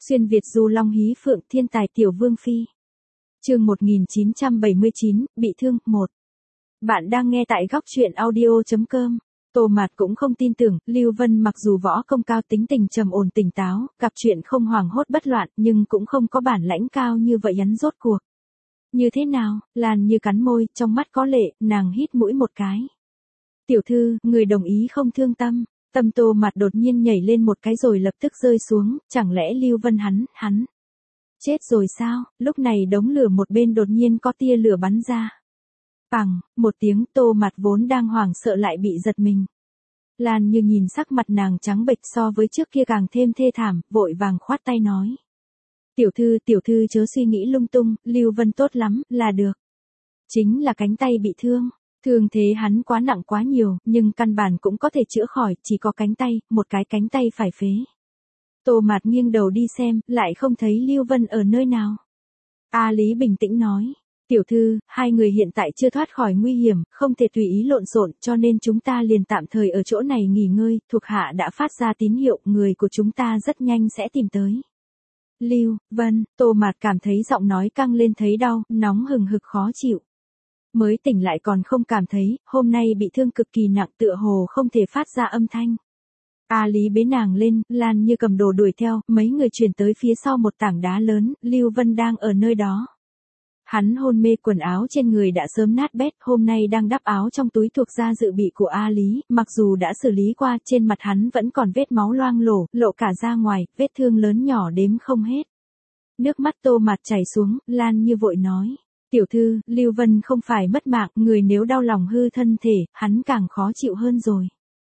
Xuyên Việt du long hí phượng thiên tài tiểu vương phi. Chương 1979, bị thương 1. Bạn đang nghe tại góc truyện audio.com. Tô Mạt cũng không tin tưởng, Lưu Vân mặc dù võ công cao tính tình trầm ổn tỉnh táo, gặp chuyện không hoảng hốt bất loạn, nhưng cũng không có bản lãnh cao như vậy hắn rốt cuộc. Như thế nào? Lan Như cắn môi, trong mắt có lệ, nàng hít mũi một cái. Tiểu thư, người đồng ý không thương tâm. Tâm Tô Mạt đột nhiên nhảy lên một cái rồi lập tức rơi xuống, chẳng lẽ Lưu Vân hắn. Chết rồi sao? Lúc này đống lửa một bên đột nhiên có tia lửa bắn ra. Pằng, một tiếng, Tô Mạt vốn đang hoảng sợ lại bị giật mình. Lan Như nhìn sắc mặt nàng trắng bệch so với trước kia càng thêm thê thảm, vội vàng khoát tay nói. Tiểu thư chớ suy nghĩ lung tung, Lưu Vân tốt lắm, là được. Chính là cánh tay bị thương. Thương thế hắn quá nặng quá nhiều, nhưng căn bản cũng có thể chữa khỏi, chỉ có cánh tay, một cái cánh tay phải phế. Tô Mạt nghiêng đầu đi xem, lại không thấy Lưu Vân ở nơi nào. A Lý bình tĩnh nói, tiểu thư, hai người hiện tại chưa thoát khỏi nguy hiểm, không thể tùy ý lộn xộn, cho nên chúng ta liền tạm thời ở chỗ này nghỉ ngơi, thuộc hạ đã phát ra tín hiệu, người của chúng ta rất nhanh sẽ tìm tới. Lưu Vân, Tô Mạt cảm thấy giọng nói căng lên thấy đau, nóng hừng hực khó chịu. Mới tỉnh lại còn không cảm thấy, hôm nay bị thương cực kỳ nặng tựa hồ không thể phát ra âm thanh. A Lý bế nàng lên, Lan Như cầm đồ đuổi theo, mấy người chuyển tới phía sau một tảng đá lớn, Lưu Vân đang ở nơi đó. Hắn hôn mê, quần áo trên người đã sớm nát bét, hôm nay đang đắp áo trong túi thuộc gia dự bị của A Lý, mặc dù đã xử lý qua, trên mặt hắn vẫn còn vết máu loang lổ, lộ cả ra ngoài, vết thương lớn nhỏ đếm không hết. Nước mắt Tô Mạt chảy xuống, Lan Như vội nói. Tiểu thư, Lưu Vân không phải mất mạng, người nếu đau lòng hư thân thể, hắn càng khó chịu hơn rồi.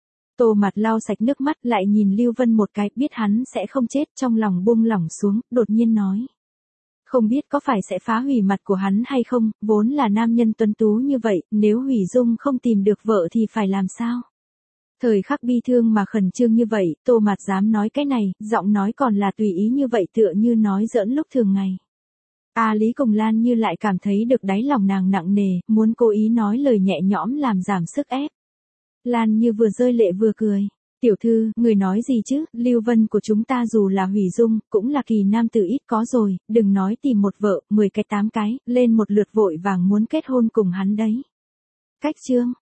Tô Mạt lau sạch nước mắt lại nhìn Lưu Vân một cái, biết hắn sẽ không chết, trong lòng buông lỏng xuống, đột nhiên nói. Không biết có phải sẽ phá hủy mặt của hắn hay không, vốn là nam nhân tuấn tú như vậy, nếu Hủy Dung không tìm được vợ thì phải làm sao? Thời khắc bi thương mà khẩn trương như vậy, Tô Mạt dám nói cái này, giọng nói còn là tùy ý như vậy tựa như nói giỡn lúc thường ngày. A Lý cùng Lan Như lại cảm thấy được đáy lòng nàng nặng nề, muốn cố ý nói lời nhẹ nhõm làm giảm sức ép. Lan Như vừa rơi lệ vừa cười. Tiểu thư, người nói gì chứ, Lưu Vân của chúng ta dù là Hủy Dung, cũng là kỳ nam tử ít có rồi, đừng nói tìm một vợ, 10 cái 8 cái, lên một lượt vội vàng muốn kết hôn cùng hắn đấy. Cách chương,